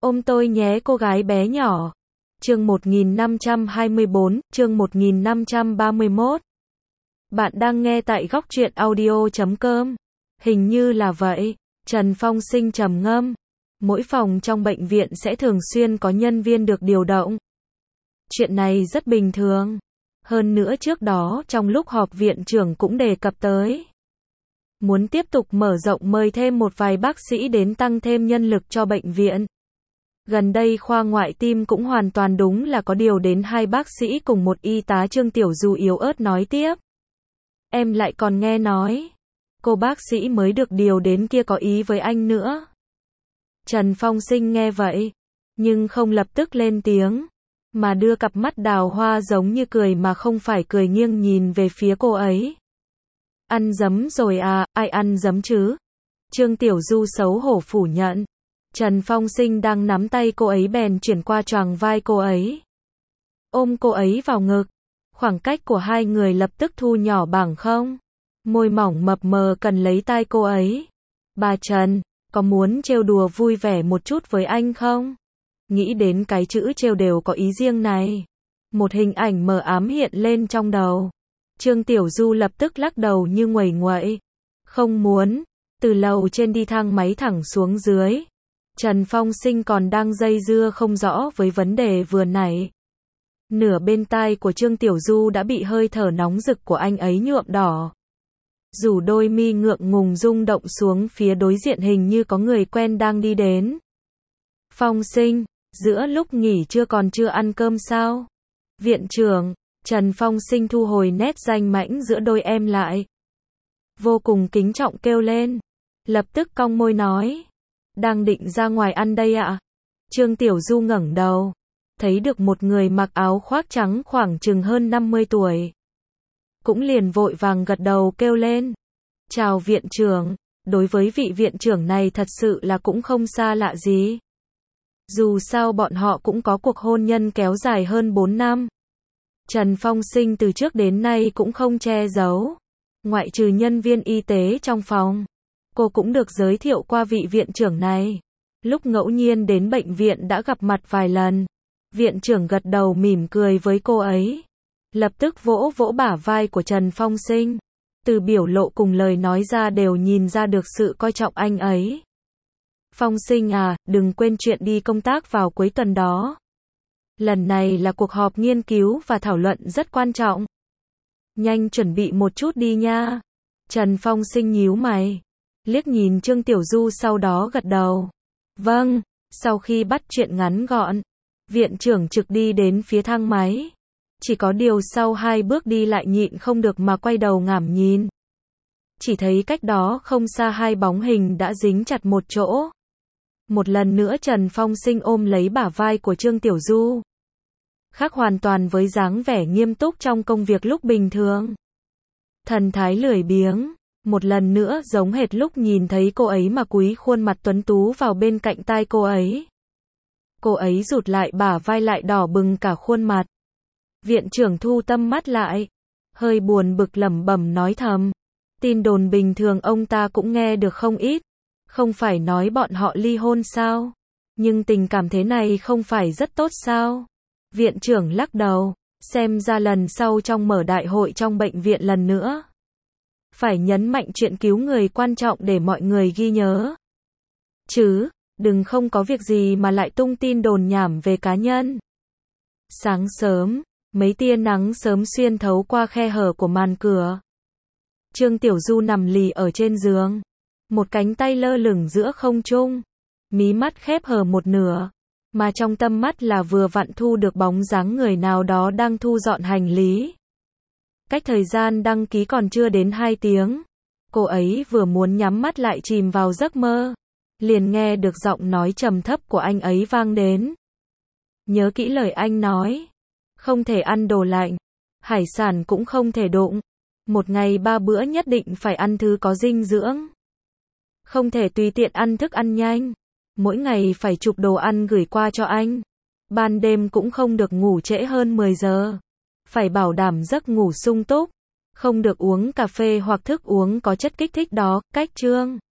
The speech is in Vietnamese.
Ôm tôi nhé cô gái bé nhỏ. Chương 1524, chương 1531. Bạn đang nghe tại góc truyện audio.com. Hình như là vậy. Trần Phong Sinh trầm ngâm. Mỗi phòng trong bệnh viện sẽ thường xuyên có nhân viên được điều động. Chuyện này rất bình thường. Hơn nữa trước đó trong lúc họp viện trưởng cũng đề cập tới. Muốn tiếp tục mở rộng mời thêm một vài bác sĩ đến tăng thêm nhân lực cho bệnh viện. Gần đây khoa ngoại tim cũng hoàn toàn đúng là có điều đến 2 bác sĩ cùng một y tá. Trương Tiểu Du yếu ớt nói tiếp. Em lại còn nghe nói, cô bác sĩ mới được điều đến kia có ý với anh nữa. Trần Phong Sinh nghe vậy, nhưng không lập tức lên tiếng, mà đưa cặp mắt đào hoa giống như cười mà không phải cười nghiêng nhìn về phía cô ấy. Ăn dấm rồi à, ai ăn dấm chứ? Trương Tiểu Du xấu hổ phủ nhận. Trần Phong Sinh đang nắm tay cô ấy bèn chuyển qua choàng vai cô ấy. Ôm cô ấy vào ngực. Khoảng cách của hai người lập tức thu nhỏ bằng không. Môi mỏng mập mờ cần lấy tay cô ấy. Bà Trần, có muốn trêu đùa vui vẻ một chút với anh không? Nghĩ đến cái chữ trêu đều có ý riêng này. Một hình ảnh mờ ám hiện lên trong đầu. Trương Tiểu Du lập tức lắc đầu như nguẩy nguậy. Không muốn. Từ lầu trên đi thang máy thẳng xuống dưới. Trần Phong Sinh còn đang dây dưa không rõ với vấn đề vừa nãy. Nửa bên tai của Trương Tiểu Du đã bị hơi thở nóng rực của anh ấy nhuộm đỏ. Rủ đôi mi ngượng ngùng rung động xuống phía đối diện, hình như có người quen đang đi đến. Phong Sinh, giữa lúc nghỉ trưa còn chưa ăn cơm sao? Viện trưởng, Trần Phong Sinh thu hồi nét danh mãnh giữa đôi em lại. Vô cùng kính trọng kêu lên. Lập tức cong môi nói. Đang định ra ngoài ăn đây ạ. Trương Tiểu Du ngẩng đầu. Thấy được một người mặc áo khoác trắng khoảng chừng hơn 50 tuổi. Cũng liền vội vàng gật đầu kêu lên. Chào viện trưởng. Đối với vị viện trưởng này thật sự là cũng không xa lạ gì. Dù sao bọn họ cũng có cuộc hôn nhân kéo dài hơn 4 năm. Trần Phong Sinh từ trước đến nay cũng không che giấu. Ngoại trừ nhân viên y tế trong phòng, cô cũng được giới thiệu qua vị viện trưởng này. Lúc ngẫu nhiên đến bệnh viện đã gặp mặt vài lần. Viện trưởng gật đầu mỉm cười với cô ấy. Lập tức vỗ vỗ bả vai của Trần Phong Sinh. Từ biểu lộ cùng lời nói ra đều nhìn ra được sự coi trọng anh ấy. Phong Sinh à, đừng quên chuyện đi công tác vào cuối tuần đó. Lần này là cuộc họp nghiên cứu và thảo luận rất quan trọng. Nhanh chuẩn bị một chút đi nha. Trần Phong Sinh nhíu mày. Liếc nhìn Trương Tiểu Du sau đó gật đầu. Vâng, sau khi bắt chuyện ngắn gọn, viện trưởng trực đi đến phía thang máy. Chỉ có điều sau 2 bước đi lại nhịn không được mà quay đầu ngảm nhìn. Chỉ thấy cách đó không xa 2 bóng hình đã dính chặt một chỗ. Một lần nữa Trần Phong Sinh ôm lấy bả vai của Trương Tiểu Du. Khác hoàn toàn với dáng vẻ nghiêm túc trong công việc lúc bình thường. Thần thái lười biếng. Một lần nữa giống hệt lúc nhìn thấy cô ấy mà cúi khuôn mặt tuấn tú vào bên cạnh tai cô ấy. Cô ấy rụt lại bả vai lại đỏ bừng cả khuôn mặt. Viện trưởng thu tâm mắt lại. Hơi buồn bực lẩm bẩm nói thầm. Tin đồn bình thường ông ta cũng nghe được không ít. Không phải nói bọn họ ly hôn sao? Nhưng tình cảm thế này không phải rất tốt sao? Viện trưởng lắc đầu. Xem ra lần sau trong mở đại hội trong bệnh viện lần nữa. Phải nhấn mạnh chuyện cứu người quan trọng để mọi người ghi nhớ. Chứ, đừng không có việc gì mà lại tung tin đồn nhảm về cá nhân. Sáng sớm, mấy tia nắng sớm xuyên thấu qua khe hở của màn cửa. Trương Tiểu Du nằm lì ở trên giường. Một cánh tay lơ lửng giữa không trung. Mí mắt khép hờ một nửa. Mà trong tâm mắt là vừa vặn thu được bóng dáng người nào đó đang thu dọn hành lý. Cách thời gian đăng ký còn chưa đến 2 tiếng. Cô ấy vừa muốn nhắm mắt lại chìm vào giấc mơ. Liền nghe được giọng nói trầm thấp của anh ấy vang đến. Nhớ kỹ lời anh nói. Không thể ăn đồ lạnh. Hải sản cũng không thể đụng. Một ngày 3 bữa nhất định phải ăn thứ có dinh dưỡng. Không thể tùy tiện ăn thức ăn nhanh. Mỗi ngày phải chụp đồ ăn gửi qua cho anh. Ban đêm cũng không được ngủ trễ hơn 10 giờ. Phải bảo đảm giấc ngủ sung túc. Không được uống cà phê hoặc thức uống có chất kích thích đó. Cách chương